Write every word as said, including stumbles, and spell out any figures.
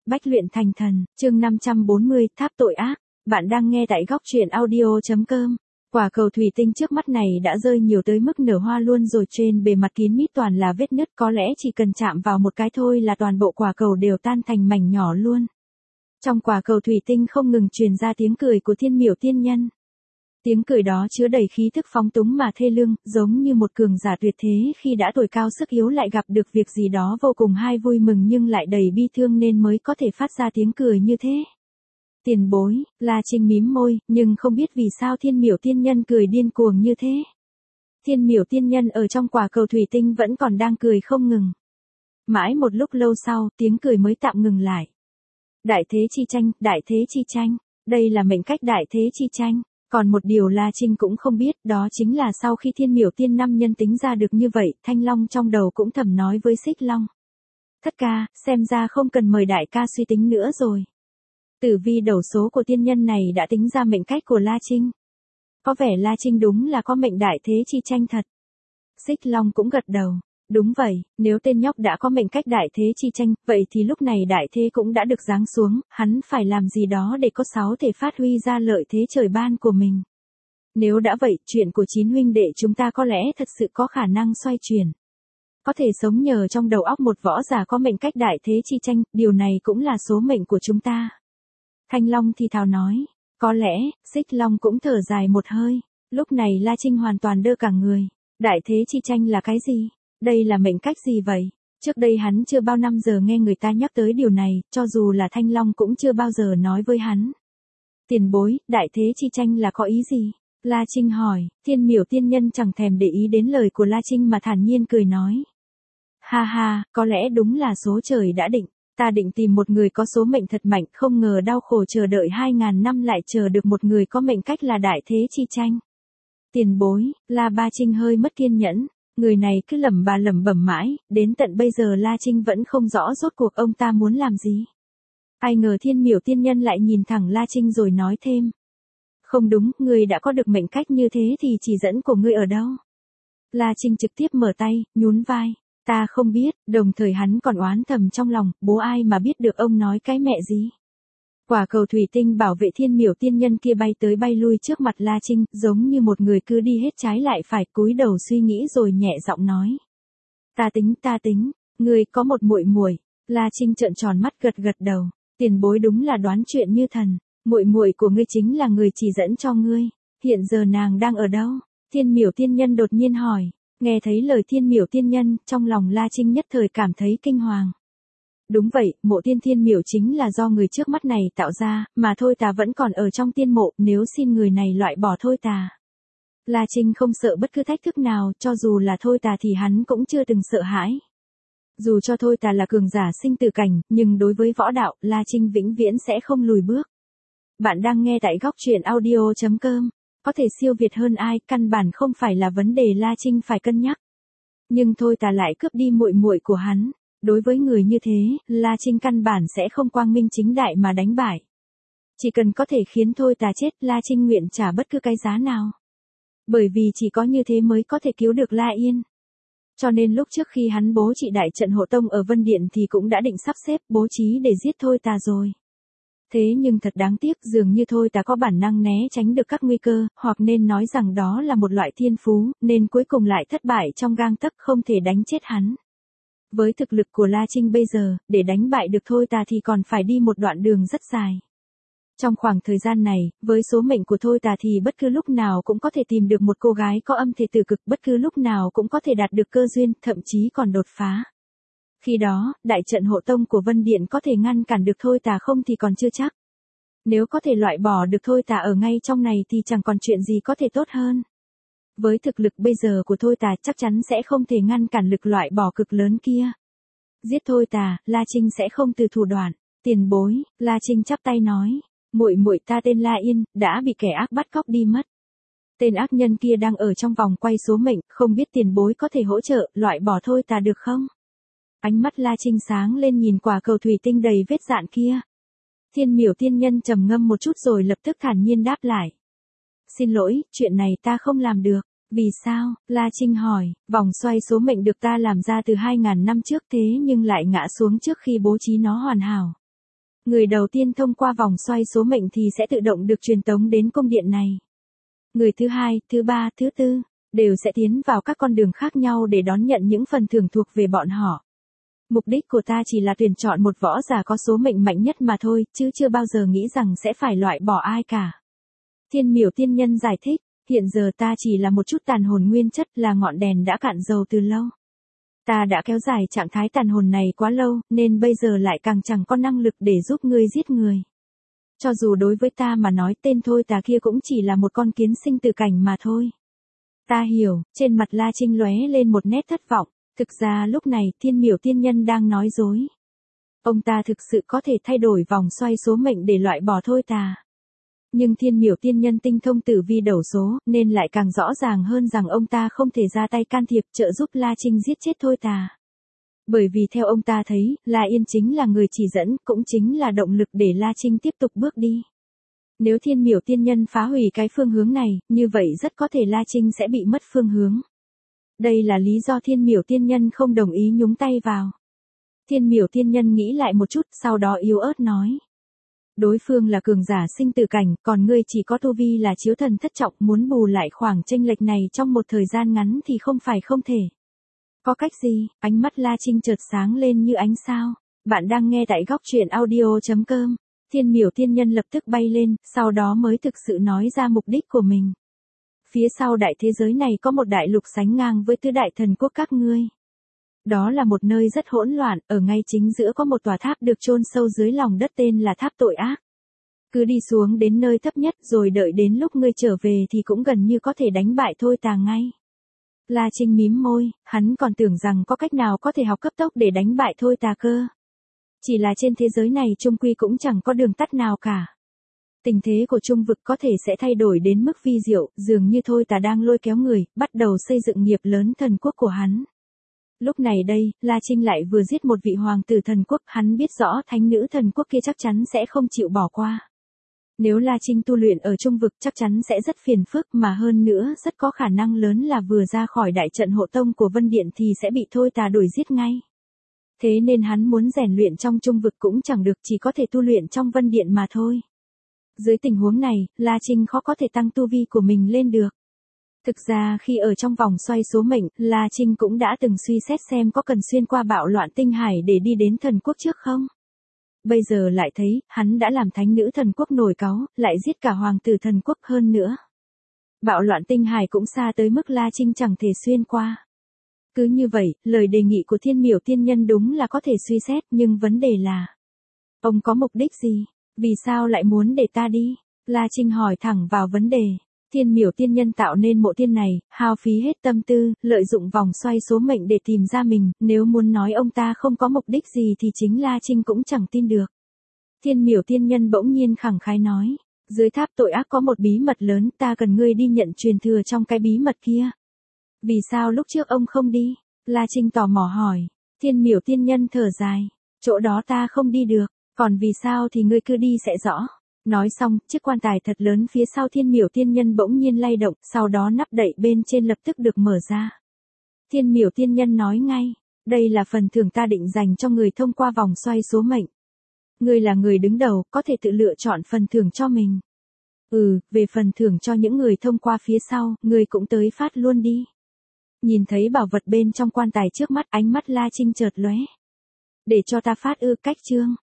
Bách luyện thành thần, chương năm trăm bốn mươi, tháp tội ác. Bạn đang nghe tại góc truyện audio.com. Quả cầu thủy tinh trước mắt này đã rơi nhiều tới mức nở hoa luôn rồi, trên bề mặt kín mít toàn là vết nứt, có lẽ chỉ cần chạm vào một cái thôi là toàn bộ quả cầu đều tan thành mảnh nhỏ luôn. Trong quả cầu thủy tinh không ngừng truyền ra tiếng cười của Thiên Miểu tiên nhân. Tiếng cười đó chứa đầy khí thức phóng túng mà thê lương, giống như một cường giả tuyệt thế khi đã tuổi cao sức yếu lại gặp được việc gì đó vô cùng hay vui mừng nhưng lại đầy bi thương nên mới có thể phát ra tiếng cười như thế. Tiền bối, La Trinh mím môi, nhưng không biết vì sao Thiên Miểu tiên nhân cười điên cuồng như thế. Thiên Miểu tiên nhân ở trong quả cầu thủy tinh vẫn còn đang cười không ngừng. Mãi một lúc lâu sau, tiếng cười mới tạm ngừng lại. Đại thế chi tranh, đại thế chi tranh, đây là mệnh cách đại thế chi tranh. Còn một điều La Trinh cũng không biết, đó chính là sau khi Thiên Miểu tiên năm nhân tính ra được như vậy, Thanh Long trong đầu cũng thầm nói với Xích Long. Thất ca, xem ra không cần mời đại ca suy tính nữa rồi. Tử vi đầu số của tiên nhân này đã tính ra mệnh cách của La Trinh. Có vẻ La Trinh đúng là có mệnh đại thế chi tranh thật. Xích Long cũng gật đầu. Đúng vậy, nếu tên nhóc đã có mệnh cách đại thế chi tranh, vậy thì lúc này đại thế cũng đã được giáng xuống, hắn phải làm gì đó để có sáu thể phát huy ra lợi thế trời ban của mình. Nếu đã vậy, chuyện của chín huynh đệ chúng ta có lẽ thật sự có khả năng xoay chuyển. Có thể sống nhờ trong đầu óc một võ giả có mệnh cách đại thế chi tranh, điều này cũng là số mệnh của chúng ta. Thanh Long thì thào nói, có lẽ, Xích Long cũng thở dài một hơi, lúc này La Trinh hoàn toàn đơ cả người. Đại thế chi tranh là cái gì? Đây là mệnh cách gì vậy? Trước đây hắn chưa bao năm giờ nghe người ta nhắc tới điều này, cho dù là Thanh Long cũng chưa bao giờ nói với hắn. Tiền bối, đại thế chi tranh là có ý gì? La Trinh hỏi. Thiên Miểu tiên nhân chẳng thèm để ý đến lời của La Trinh mà thản nhiên cười nói. Ha ha, có lẽ đúng là số trời đã định. Ta định tìm một người có số mệnh thật mạnh, không ngờ đau khổ chờ đợi hai ngàn năm lại chờ được một người có mệnh cách là đại thế chi tranh. Tiền bối, La Ba Trinh hơi mất kiên nhẫn. Người này cứ lẩm bà lẩm bẩm mãi, đến tận bây giờ La Trinh vẫn không rõ rốt cuộc ông ta muốn làm gì. Ai ngờ Thiên Miểu tiên nhân lại nhìn thẳng La Trinh rồi nói thêm. Không đúng, ngươi đã có được mệnh cách như thế thì chỉ dẫn của ngươi ở đâu? La Trinh trực tiếp mở tay, nhún vai. Ta không biết, đồng thời hắn còn oán thầm trong lòng, bố ai mà biết được ông nói cái mẹ gì. Quả cầu thủy tinh bảo vệ Thiên Miểu tiên nhân kia bay tới bay lui trước mặt La Trinh, giống như một người cứ đi hết trái lại phải, cúi đầu suy nghĩ rồi nhẹ giọng nói. Ta tính, ta tính, ngươi có một muội muội. La Trinh trợn tròn mắt gật gật đầu. Tiền bối đúng là đoán chuyện như thần. Muội muội của ngươi chính là người chỉ dẫn cho ngươi. Hiện giờ nàng đang ở đâu? Thiên Miểu tiên nhân đột nhiên hỏi. Nghe thấy lời Thiên Miểu tiên nhân, trong lòng La Trinh nhất thời cảm thấy kinh hoàng. Đúng vậy, mộ tiên Thiên Miểu chính là do người trước mắt này tạo ra, mà thôi tà vẫn còn ở trong tiên mộ, nếu xin người này loại bỏ thôi tà. La Trinh không sợ bất cứ thách thức nào, cho dù là thôi tà thì hắn cũng chưa từng sợ hãi. Dù cho thôi tà là cường giả sinh tử cảnh, nhưng đối với võ đạo, La Trinh vĩnh viễn sẽ không lùi bước. Bạn đang nghe tại góc truyện audio.com. Có thể siêu việt hơn ai, căn bản không phải là vấn đề La Trinh phải cân nhắc. Nhưng thôi tà lại cướp đi muội muội của hắn. Đối với người như thế, La Trinh căn bản sẽ không quang minh chính đại mà đánh bại. Chỉ cần có thể khiến thôi tà chết, La Trinh nguyện trả bất cứ cái giá nào. Bởi vì chỉ có như thế mới có thể cứu được La Yên. Cho nên lúc trước khi hắn bố trị đại trận hộ tông ở Vân Điện thì cũng đã định sắp xếp bố trí để giết thôi tà rồi. Thế nhưng thật đáng tiếc, dường như thôi tà có bản năng né tránh được các nguy cơ, hoặc nên nói rằng đó là một loại thiên phú, nên cuối cùng lại thất bại trong gang tấc không thể đánh chết hắn. Với thực lực của La Trinh bây giờ, để đánh bại được thôi tà thì còn phải đi một đoạn đường rất dài. Trong khoảng thời gian này, với số mệnh của thôi tà thì bất cứ lúc nào cũng có thể tìm được một cô gái có âm thể tử cực, bất cứ lúc nào cũng có thể đạt được cơ duyên, thậm chí còn đột phá. Khi đó, đại trận hộ tông của Vân Điện có thể ngăn cản được thôi tà không thì còn chưa chắc. Nếu có thể loại bỏ được thôi tà ở ngay trong này thì chẳng còn chuyện gì có thể tốt hơn. Với thực lực bây giờ của thôi tà chắc chắn sẽ không thể ngăn cản lực loại bỏ cực lớn kia. Giết thôi tà, La Trinh sẽ không từ thủ đoạn. Tiền bối, La Trinh chắp tay nói, muội muội ta tên La Yên, đã bị kẻ ác bắt cóc đi mất. Tên ác nhân kia đang ở trong vòng quay số mệnh, không biết tiền bối có thể hỗ trợ, loại bỏ thôi tà được không? Ánh mắt La Trinh sáng lên nhìn quả cầu thủy tinh đầy vết dạn kia. Thiên Miểu tiên nhân trầm ngâm một chút rồi lập tức thản nhiên đáp lại. Xin lỗi, chuyện này ta không làm được. Vì sao? La Trinh hỏi. Vòng xoay số mệnh được ta làm ra từ hai ngàn năm trước thế nhưng lại ngã xuống trước khi bố trí nó hoàn hảo. Người đầu tiên thông qua vòng xoay số mệnh thì sẽ tự động được truyền tống đến cung điện này. Người thứ hai, thứ ba, thứ tư, đều sẽ tiến vào các con đường khác nhau để đón nhận những phần thưởng thuộc về bọn họ. Mục đích của ta chỉ là tuyển chọn một võ giả có số mệnh mạnh nhất mà thôi, chứ chưa bao giờ nghĩ rằng sẽ phải loại bỏ ai cả. Thiên Miểu tiên nhân giải thích, hiện giờ ta chỉ là một chút tàn hồn nguyên chất, là ngọn đèn đã cạn dầu từ lâu. Ta đã kéo dài trạng thái tàn hồn này quá lâu, nên bây giờ lại càng chẳng có năng lực để giúp ngươi giết người. Cho dù đối với ta mà nói, tên thôi tà kia cũng chỉ là một con kiến sinh tử cảnh mà thôi. Ta hiểu, trên mặt La Trinh lóe lên một nét thất vọng. Thực ra lúc này Thiên Miểu tiên nhân đang nói dối. Ông ta thực sự có thể thay đổi vòng xoay số mệnh để loại bỏ thôi tà. Nhưng Thiên Miểu tiên nhân tinh thông tử vi đầu số, nên lại càng rõ ràng hơn rằng ông ta không thể ra tay can thiệp trợ giúp La Trinh giết chết thôi tà. Bởi vì theo ông ta thấy, La Yên chính là người chỉ dẫn, cũng chính là động lực để La Trinh tiếp tục bước đi. Nếu Thiên Miểu tiên nhân phá hủy cái phương hướng này, như vậy rất có thể La Trinh sẽ bị mất phương hướng. Đây là lý do Thiên Miểu tiên nhân không đồng ý nhúng tay vào. Thiên Miểu tiên nhân nghĩ lại một chút, sau đó yếu ớt nói. Đối phương là cường giả sinh tử cảnh, còn ngươi chỉ có tu vi là chiếu thần thất trọng, muốn bù lại khoảng chênh lệch này trong một thời gian ngắn thì không phải không thể. Có cách gì? Ánh mắt La Trinh chợt sáng lên như ánh sao. Bạn đang nghe tại góc truyện audio chấm com. Thiên Miểu tiên nhân lập tức bay lên, sau đó mới thực sự nói ra mục đích của mình. Phía sau đại thế giới này có một đại lục sánh ngang với tứ đại thần quốc các ngươi. Đó là một nơi rất hỗn loạn, ở ngay chính giữa có một tòa tháp được chôn sâu dưới lòng đất tên là tháp tội ác. Cứ đi xuống đến nơi thấp nhất rồi đợi đến lúc ngươi trở về thì cũng gần như có thể đánh bại thôi tà ngay. La Trinh mím môi, hắn còn tưởng rằng có cách nào có thể học cấp tốc để đánh bại thôi tà cơ. Chỉ là trên thế giới này chung quy cũng chẳng có đường tắt nào cả. Tình thế của trung vực có thể sẽ thay đổi đến mức vi diệu, dường như thôi tà đang lôi kéo người, bắt đầu xây dựng nghiệp lớn thần quốc của hắn. Lúc này đây, La Trinh lại vừa giết một vị hoàng tử thần quốc, hắn biết rõ thánh nữ thần quốc kia chắc chắn sẽ không chịu bỏ qua. Nếu La Trinh tu luyện ở trung vực chắc chắn sẽ rất phiền phức, mà hơn nữa rất có khả năng lớn là vừa ra khỏi đại trận hộ tông của Vân Điện thì sẽ bị thôi tà đuổi giết ngay. Thế nên hắn muốn rèn luyện trong trung vực cũng chẳng được, chỉ có thể tu luyện trong Vân Điện mà thôi. Dưới tình huống này, La Trinh khó có thể tăng tu vi của mình lên được. Thực ra khi ở trong vòng xoay số mệnh, La Trinh cũng đã từng suy xét xem có cần xuyên qua bạo loạn tinh hải để đi đến thần quốc trước không. Bây giờ lại thấy, hắn đã làm thánh nữ thần quốc nổi cáu, lại giết cả hoàng tử thần quốc hơn nữa. Bạo loạn tinh hải cũng xa tới mức La Trinh chẳng thể xuyên qua. Cứ như vậy, lời đề nghị của Thiên Miểu tiên nhân đúng là có thể suy xét, nhưng vấn đề là, ông có mục đích gì? Vì sao lại muốn để ta đi? La Trinh hỏi thẳng vào vấn đề. Thiên Miểu tiên nhân tạo nên mộ tiên này, hao phí hết tâm tư, lợi dụng vòng xoay số mệnh để tìm ra mình, nếu muốn nói ông ta không có mục đích gì thì chính La Trinh cũng chẳng tin được. Thiên Miểu tiên nhân bỗng nhiên khẳng khái nói, dưới tháp tội ác có một bí mật lớn, ta cần ngươi đi nhận truyền thừa trong cái bí mật kia. Vì sao lúc trước ông không đi? La Trinh tò mò hỏi. Thiên Miểu tiên nhân thở dài, chỗ đó ta không đi được, còn vì sao thì ngươi cứ đi sẽ rõ. Nói xong, chiếc quan tài thật lớn phía sau Thiên Miểu tiên nhân bỗng nhiên lay động, sau đó nắp đậy bên trên lập tức được mở ra. Thiên Miểu tiên nhân nói ngay, đây là phần thưởng ta định dành cho người thông qua vòng xoay số mệnh. Ngươi là người đứng đầu, có thể tự lựa chọn phần thưởng cho mình. Ừ, về phần thưởng cho những người thông qua phía sau, ngươi cũng tới phát luôn đi. Nhìn thấy bảo vật bên trong quan tài trước mắt, ánh mắt La Trinh chợt lóe. Để cho ta phát ư? Cách chương.